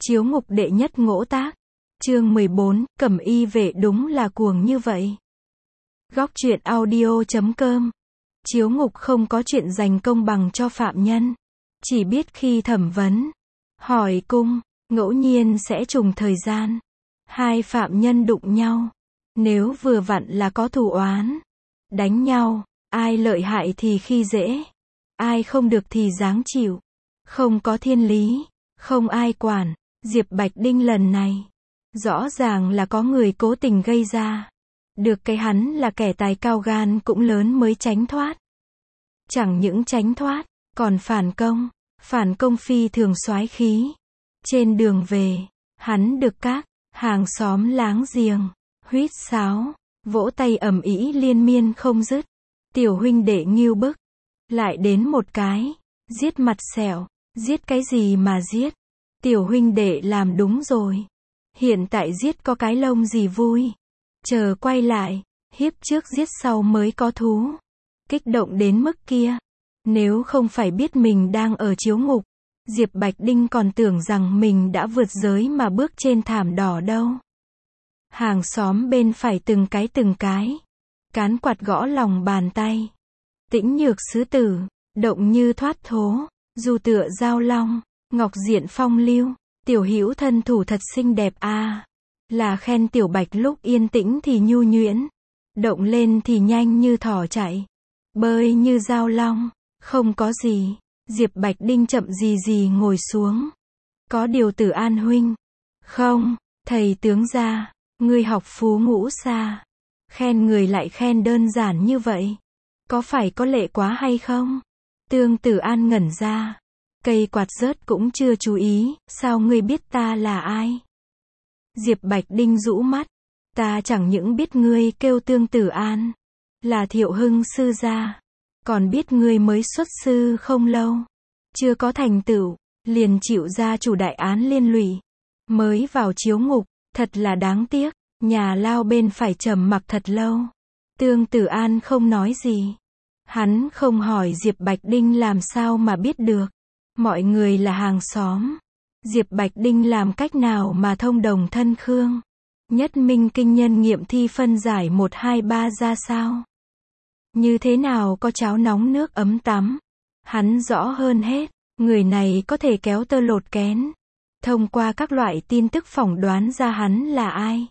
Chiếu ngục đệ nhất ngỗ tác. Chương 14, Cẩm y vệ đúng là cuồng như vậy. Góc truyện audio.com. Chiếu ngục không có chuyện dành công bằng cho phạm nhân. Chỉ biết khi thẩm vấn, hỏi cung, ngẫu nhiên sẽ trùng thời gian. Hai phạm nhân đụng nhau. Nếu vừa vặn là có thù oán, đánh nhau, ai lợi hại thì khi dễ. Ai không được thì giáng chịu. Không có thiên lý, không ai quản. Diệp Bạch Đinh lần này, rõ ràng là có người cố tình gây ra. Được cái hắn là kẻ tài cao gan cũng lớn mới tránh thoát. Chẳng những tránh thoát, còn phản công phi thường soái khí. Trên đường về, hắn được các hàng xóm láng giềng huýt sáo, vỗ tay ầm ĩ liên miên không dứt. Tiểu huynh đệ nghêu bức, lại đến một cái, giết mặt sẹo, giết cái gì mà giết? Tiểu huynh đệ làm đúng rồi. Hiện tại giết có cái lông gì vui. Chờ quay lại, hiếp trước giết sau mới có thú. Kích động đến mức kia. Nếu không phải biết mình đang ở chiếu ngục, Diệp Bạch Đinh còn tưởng rằng mình đã vượt giới mà bước trên thảm đỏ đâu. Hàng xóm bên phải từng cái. Cán quạt gõ lòng bàn tay. Tĩnh nhược sứ tử, động như thoát thố, dù tựa giao long. Ngọc diện phong lưu, tiểu hữu thân thủ thật xinh đẹp a. Là khen tiểu Bạch lúc yên tĩnh thì nhu nhuyễn, động lên thì nhanh như thỏ chạy, bơi như giao long. Không có gì. Diệp Bạch Đinh chậm gì ngồi xuống. Có điều Tử An huynh. Không, thầy tướng gia, ngươi học phú ngũ xa. Khen người lại khen đơn giản như vậy. Có phải có lệ quá hay không? Tương Tử An ngẩn ra. Cây quạt rớt cũng chưa chú ý, sao ngươi biết ta là ai? Diệp Bạch Đinh rũ mắt. Ta chẳng những biết ngươi kêu Tương Tử An, là Thiệu Hưng sư gia, còn biết ngươi mới xuất sư không lâu, chưa có thành tựu, liền chịu gia chủ đại án liên lụy, mới vào chiếu ngục, thật là đáng tiếc. Nhà lao bên phải trầm mặc thật lâu. Tương Tử An không nói gì. Hắn không hỏi Diệp Bạch Đinh làm sao mà biết được. Mọi người là hàng xóm. Diệp Bạch Đinh làm cách nào mà thông đồng thân Khương Nhất Minh kinh nhân nghiệm thi phân giải 1, 2, 3 ra sao? Như thế nào có cháo nóng nước ấm tắm? Hắn rõ hơn hết. Người này có thể kéo tơ lột kén. Thông qua các loại tin tức phỏng đoán ra hắn là ai.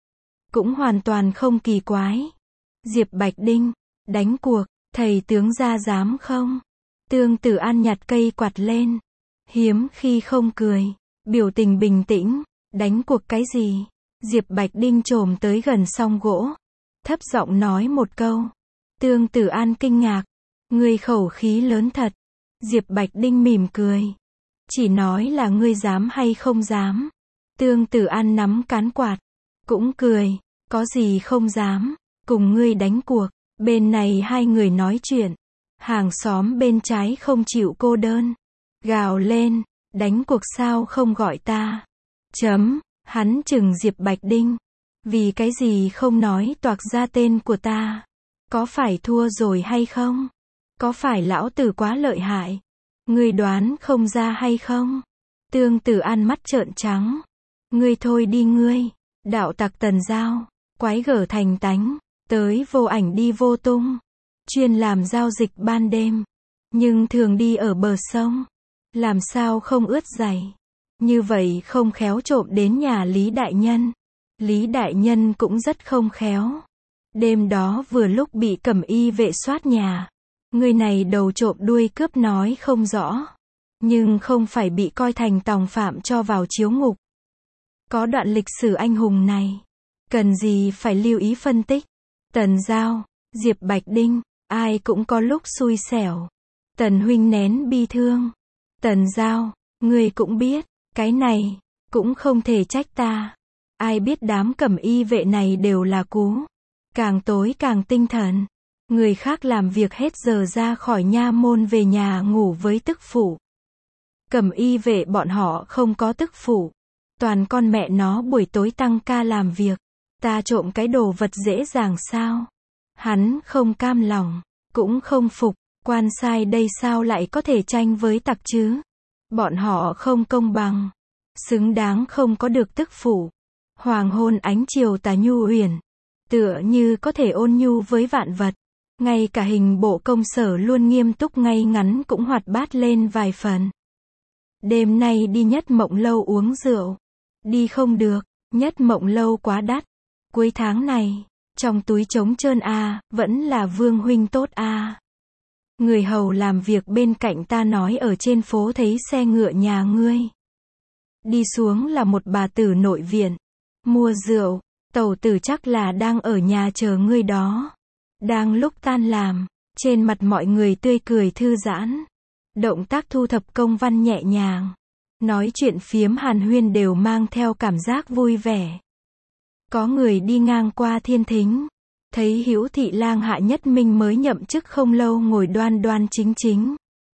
Cũng hoàn toàn không kỳ quái. Diệp Bạch Đinh, đánh cuộc, thầy tướng gia dám không? Tương Tử An nhặt cây quạt lên. Hiếm khi không cười. Biểu tình bình tĩnh. Đánh cuộc cái gì? Diệp Bạch Đinh chồm tới gần song gỗ. Thấp giọng nói một câu. Tương Tử An kinh ngạc. Ngươi khẩu khí lớn thật. Diệp Bạch Đinh mỉm cười. Chỉ nói là ngươi dám hay không dám. Tương Tử An nắm cán quạt. Cũng cười. Có gì không dám. Cùng ngươi đánh cuộc. Bên này hai người nói chuyện. Hàng xóm bên trái không chịu cô đơn. Gào lên. Đánh cuộc sao không gọi ta. Hắn chừng Diệp Bạch Đinh. Vì cái gì không nói toạc ra tên của ta. Có phải thua rồi hay không? Có phải lão tử quá lợi hại? Ngươi đoán không ra hay không? Tương Tử An mắt trợn trắng. Ngươi thôi đi ngươi. Đạo tặc Tần Giao. Quái gở thành tánh. Tới vô ảnh đi vô tung. Chuyên làm giao dịch ban đêm. Nhưng thường đi ở bờ sông. Làm sao không ướt giày. Như vậy không khéo trộm đến nhà Lý Đại Nhân. Lý Đại Nhân cũng rất không khéo. Đêm đó vừa lúc bị Cẩm y vệ soát nhà. Người này đầu trộm đuôi cướp nói không rõ. Nhưng không phải bị coi thành tòng phạm cho vào chiếu ngục. Có đoạn lịch sử anh hùng này. Cần gì phải lưu ý phân tích. Tần Giao, Diệp Bạch Đinh, ai cũng có lúc xui xẻo. Tần huynh nén bi thương. Tần Giao, ngươi cũng biết, cái này, cũng không thể trách ta. Ai biết đám Cẩm y vệ này đều là cú. Càng tối càng tinh thần. Người khác làm việc hết giờ ra khỏi nha môn về nhà ngủ với tức phụ. Cẩm y vệ bọn họ không có tức phụ. Toàn con mẹ nó buổi tối tăng ca làm việc. Ta trộm cái đồ vật dễ dàng sao? Hắn không cam lòng, cũng không phục. Quan sai đây sao lại có thể tranh với tặc chứ? Bọn họ không công bằng. xứng đáng không có được tức phụ. Hoàng hôn ánh chiều tà nhu huyền, tựa như có thể ôn nhu với vạn vật. Ngay cả hình bộ công sở luôn nghiêm túc ngay ngắn cũng hoạt bát lên vài phần. Đêm nay đi Nhất Mộng Lâu uống rượu. Đi không được, Nhất Mộng Lâu quá đắt. Cuối tháng này, trong túi trống trơn a, vẫn là Vương huynh tốt a. Người hầu làm việc bên cạnh ta nói ở trên phố thấy xe ngựa nhà ngươi. Đi xuống là một bà tử nội viện. Mua rượu, tẩu tử chắc là đang ở nhà chờ ngươi đó. Đang lúc tan làm, trên mặt mọi người tươi cười thư giãn. Động tác thu thập công văn nhẹ nhàng. Nói chuyện phiếm hàn huyên đều mang theo cảm giác vui vẻ. Có người đi ngang qua thiên thính. Thấy Hữu Thị Lang Hạ Nhất Minh mới nhậm chức không lâu ngồi đoan đoan chính chính.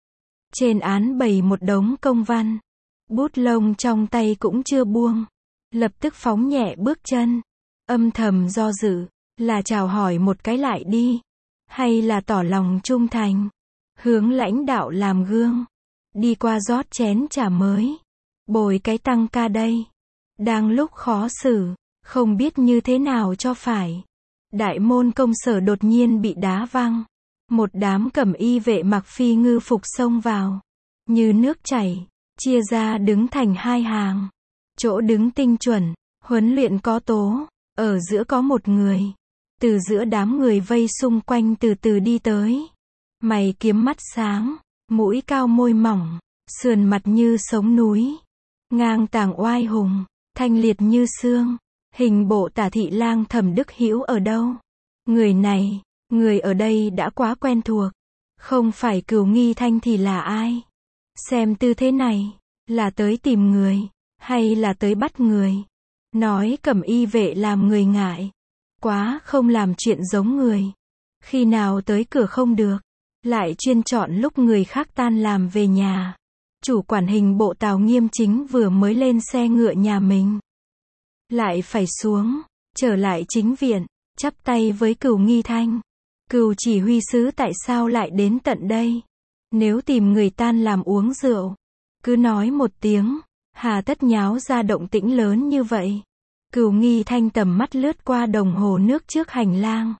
Trên án bày một đống công văn. Bút lông trong tay cũng chưa buông. Lập tức phóng nhẹ bước chân. Âm thầm do dự. Là chào hỏi một cái lại đi. Hay là tỏ lòng trung thành. Hướng lãnh đạo làm gương. Đi qua rót chén trà mới. Bồi cái tăng ca đây. Đang lúc khó xử. Không biết như thế nào cho phải. Đại môn công sở đột nhiên bị đá văng. Một đám cẩm y vệ mặc phi ngư phục xông vào. Như nước chảy. Chia ra đứng thành hai hàng. Chỗ đứng tinh chuẩn. Huấn luyện có tố. Ở giữa có một người. Từ giữa đám người vây xung quanh từ từ đi tới. Mày kiếm mắt sáng. Mũi cao môi mỏng. Sườn mặt như sống núi. Ngang tàng oai hùng. Thanh liệt như xương. Hình bộ Tả Thị Lang Thẩm Đức Hữu ở đâu? Người này, người ở đây đã quá quen thuộc. Không phải Cửu Nghi Thanh thì là ai? Xem tư thế này, là tới tìm người, hay là tới bắt người? Nói cẩm y vệ làm người ngại. Quá không làm chuyện giống người. Khi nào tới cửa không được, lại chuyên chọn lúc người khác tan làm về nhà. Chủ quản hình bộ Tào Nghiêm Chính vừa mới lên xe ngựa nhà mình. Lại phải xuống, trở lại chính viện, chắp tay với Cửu Nghi Thanh. Cửu chỉ huy sứ tại sao lại đến tận đây? Nếu tìm người tan làm uống rượu, cứ nói một tiếng, hà tất nháo ra động tĩnh lớn như vậy. Cửu Nghi Thanh tầm mắt lướt qua đồng hồ nước trước hành lang.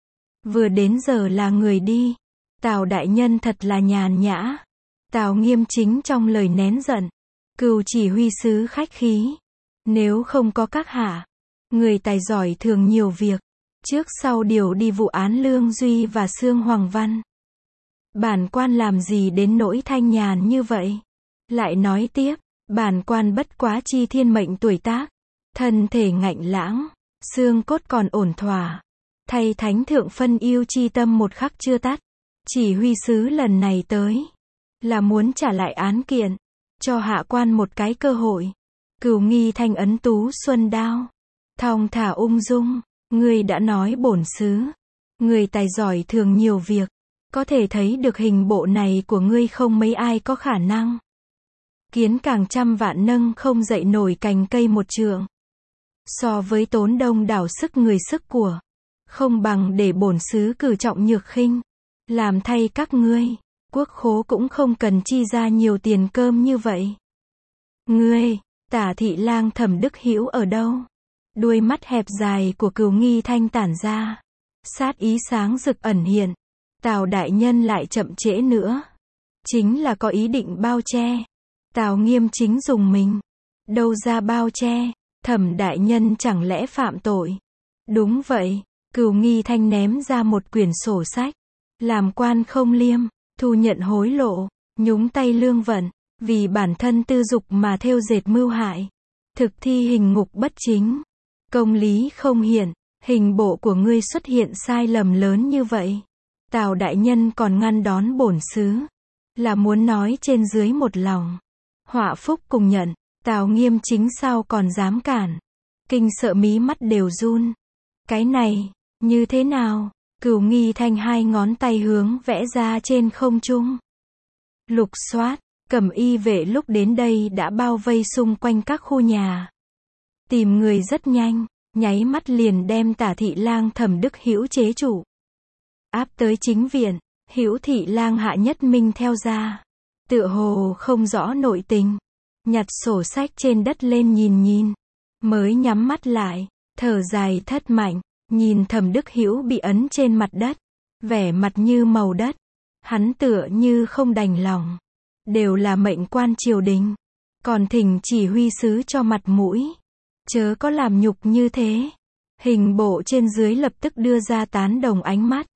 Vừa đến giờ là người đi. Tào đại nhân thật là nhàn nhã. Tào Nghiêm Chính trong lời nén giận. Cửu chỉ huy sứ khách khí. Nếu không có các hạ, người tài giỏi thường nhiều việc. Trước sau điều đi vụ án Lương Duy và Sương Hoàng Văn. Bản quan làm gì đến nỗi thanh nhàn như vậy? Lại nói tiếp, bản quan bất quá chi thiên mệnh tuổi tác. Thân thể ngạnh lãng, xương cốt còn ổn thỏa. Thay thánh thượng phân yêu chi tâm một khắc chưa tắt. Chỉ huy sứ lần này tới, là muốn trả lại án kiện, cho hạ quan một cái cơ hội. Cửu Nghi Thanh ấn tú xuân đao. Thong thả ung dung, ngươi đã nói bổn sứ. Người tài giỏi thường nhiều việc. Có thể thấy được hình bộ này của ngươi không mấy ai có khả năng. Kiến càng trăm vạn nâng không dậy nổi cành cây một trượng. So với tốn đông đảo sức người sức của. Không bằng để bổn sứ cử trọng nhược khinh. Làm thay các ngươi. Quốc khố cũng không cần chi ra nhiều tiền cơm như vậy. Ngươi, Tả Thị Lang Thẩm Đức Hữu ở đâu? Đuôi mắt hẹp dài của Cửu Nghi Thanh tản ra. Sát ý sáng rực ẩn hiện. Tào đại nhân lại chậm trễ nữa. Chính là có ý định bao che. Tào Nghiêm Chính dùng mình. Đâu ra bao che? Thẩm đại nhân chẳng lẽ phạm tội? Đúng vậy. Cửu Nghi Thanh ném ra một quyển sổ sách. Làm quan không liêm, thu nhận hối lộ, nhúng tay lương vận, vì bản thân tư dục mà thêu dệt mưu hại. Thực thi hình ngục bất chính. Công lý không hiện, hình bộ của ngươi xuất hiện sai lầm lớn như vậy. Tào đại nhân còn ngăn đón bổn sứ. Là muốn nói trên dưới một lòng. Họa phúc cùng nhận, Tào Nghiêm Chính sao còn dám cản. Kinh sợ mí mắt đều run. Cái này, như thế nào? Cửu Nghi Thanh hai ngón tay hướng vẽ ra trên không trung. Lục soát, cẩm y vệ lúc đến đây đã bao vây xung quanh các khu nhà. Tìm người rất nhanh, nháy mắt liền đem Tả Thị Lang Thẩm Đức Hữu chế trụ. Áp tới chính viện, Hữu Thị Lang Hạ Nhất Minh theo ra. Tựa hồ không rõ nội tình. nhặt sổ sách trên đất lên nhìn, mới nhắm mắt lại, thở dài thất mạnh, nhìn Thẩm Đức Hữu bị ấn trên mặt đất, vẻ mặt như màu đất, hắn tựa như không đành lòng, đều là mệnh quan triều đình, còn thỉnh chỉ huy sứ cho mặt mũi, chớ có làm nhục như thế. Hình bộ trên dưới lập tức đưa ra tán đồng ánh mắt.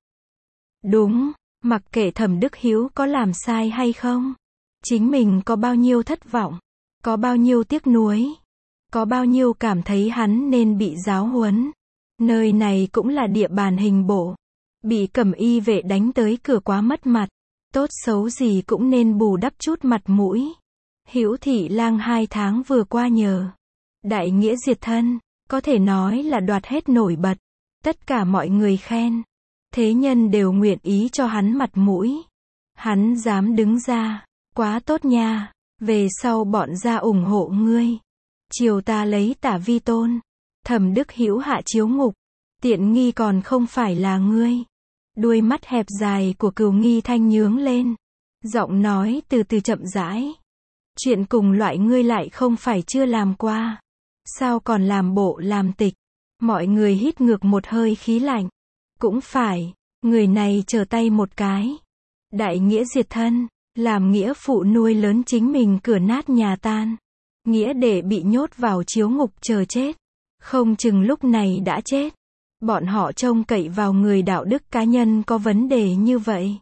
Đúng, mặc kệ Thẩm Đức Hữu có làm sai hay không, chính mình có bao nhiêu thất vọng, có bao nhiêu tiếc nuối, có bao nhiêu cảm thấy hắn nên bị giáo huấn. Nơi này cũng là địa bàn hình bộ, bị Cẩm Y vệ đánh tới cửa quá mất mặt, tốt xấu gì cũng nên bù đắp chút mặt mũi. Hữu Thị Lang 2 tháng vừa qua nhờ đại nghĩa diệt thân, có thể nói là đoạt hết nổi bật, tất cả mọi người khen, thế nhân đều nguyện ý cho hắn mặt mũi. Hắn dám đứng ra, quá tốt nha, về sau bọn gia ủng hộ ngươi. Triều ta lấy Tả Vi tôn, Thẩm Đức Hữu hạ chiếu ngục, tiện nghi còn không phải là ngươi. Đuôi mắt hẹp dài của Cửu Nghi Thanh nhướng lên, giọng nói từ từ chậm rãi. Chuyện cùng loại ngươi lại không phải chưa làm qua, sao còn làm bộ làm tịch. Mọi người hít ngược một hơi khí lạnh. Cũng phải, người này trở tay một cái, đại nghĩa diệt thân, làm nghĩa phụ nuôi lớn chính mình cửa nát nhà tan, nghĩa đệ bị nhốt vào chiếu ngục chờ chết, không chừng lúc này đã chết. Bọn họ trông cậy vào người đạo đức cá nhân có vấn đề như vậy,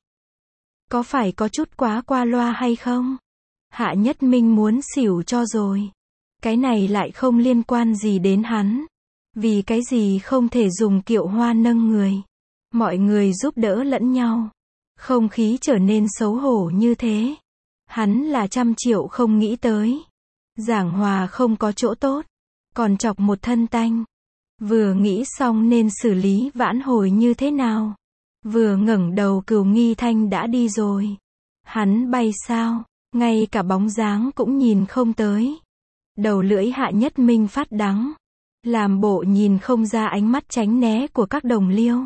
có phải có chút quá qua loa hay không? Hạ Nhất Minh muốn xỉu cho rồi. Cái này lại không liên quan gì đến hắn. Vì cái gì không thể dùng kiệu hoa nâng người? Mọi người giúp đỡ lẫn nhau. Không khí trở nên xấu hổ như thế. Hắn là 100 triệu không nghĩ tới. Giảng hòa không có chỗ tốt, còn chọc một thân tanh. Vừa nghĩ xong nên xử lý vãn hồi như thế nào, vừa ngẩng đầu Cửu Nghi Thanh đã đi rồi. Hắn bay sao, ngay cả bóng dáng cũng nhìn không tới. Đầu lưỡi Hạ Nhất Minh phát đắng, làm bộ nhìn không ra ánh mắt tránh né của các đồng liêu.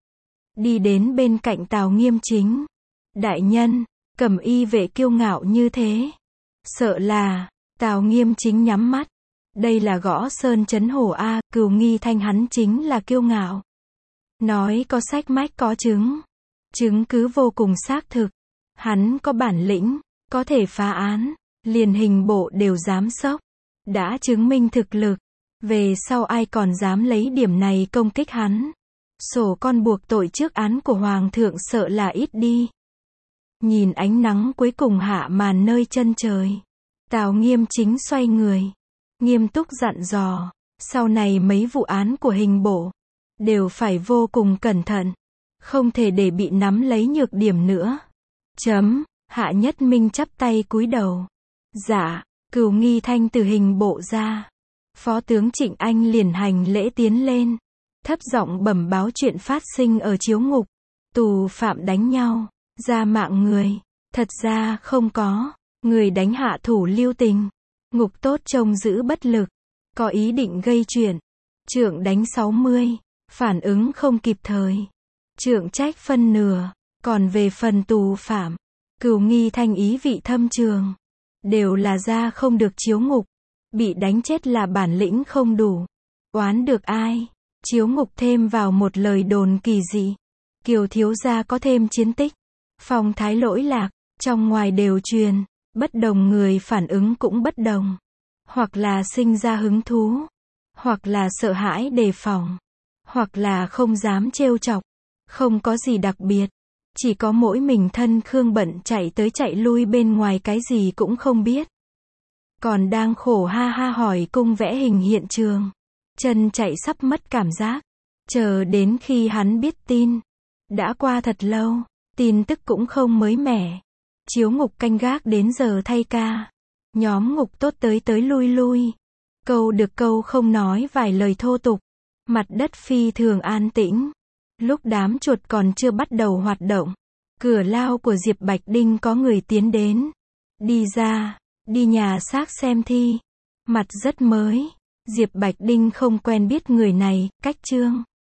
Đi đến bên cạnh Tào Nghiêm Chính. Đại nhân, Cẩm Y vệ kiêu ngạo như thế, sợ là. Tào Nghiêm Chính nhắm mắt. Đây là gõ sơn chấn hổ a. Cửu Nghi Thanh hắn chính là kiêu ngạo. Nói có sách mách có chứng cứ vô cùng xác thực. Hắn có bản lĩnh, có thể phá án, liền hình bộ đều dám sốc. Đã chứng minh thực lực, về sau ai còn dám lấy điểm này công kích hắn. Sổ con buộc tội trước án của Hoàng thượng sợ là ít đi. Nhìn ánh nắng cuối cùng hạ màn nơi chân trời, Tào Nghiêm Chính xoay người, nghiêm túc dặn dò, sau này mấy vụ án của hình bộ, đều phải vô cùng cẩn thận, không thể để bị nắm lấy nhược điểm nữa. Hạ Nhất Minh chắp tay cúi đầu. Dạ. Cửu Nghi Thanh từ hình bộ ra. Phó tướng Trịnh Anh liền hành lễ tiến lên, thấp giọng bẩm báo chuyện phát sinh ở chiếu ngục. Tù phạm đánh nhau, ra mạng người. Thật ra không có, người đánh hạ thủ lưu tình. Ngục tốt trông giữ bất lực, có ý định gây chuyện. Trượng đánh 60, phản ứng không kịp thời. Trượng trách phân nửa, còn về phần tù phạm, Cửu Nghi Thanh ý vị thâm trường. Đều là ra không được chiếu ngục, bị đánh chết là bản lĩnh không đủ. Oán được ai? Chiếu ngục thêm vào một lời đồn kỳ dị. Kiều thiếu gia có thêm chiến tích. Phong thái lỗi lạc, trong ngoài đều truyền. Bất đồng người phản ứng cũng bất đồng. Hoặc là sinh ra hứng thú, hoặc là sợ hãi đề phòng, hoặc là không dám trêu chọc. Không có gì đặc biệt. Chỉ có mỗi mình thân Khương bận chạy tới chạy lui bên ngoài cái gì cũng không biết. Còn đang khổ ha ha hỏi cung vẽ hình hiện trường. Chân chạy sắp mất cảm giác. Chờ đến khi hắn biết tin. Đã qua thật lâu, tin tức cũng không mới mẻ. Chiếu ngục canh gác đến giờ thay ca. Nhóm ngục tốt tới tới lui lui. Câu được câu không nói vài lời thô tục. Mặt đất phi thường an tĩnh. Lúc đám chuột còn chưa bắt đầu hoạt động, cửa lao của Diệp Bạch Đinh có người tiến đến. Đi ra, đi nhà xác xem thi. Mặt rất mới. Diệp Bạch Đinh không quen biết người này, cách Trương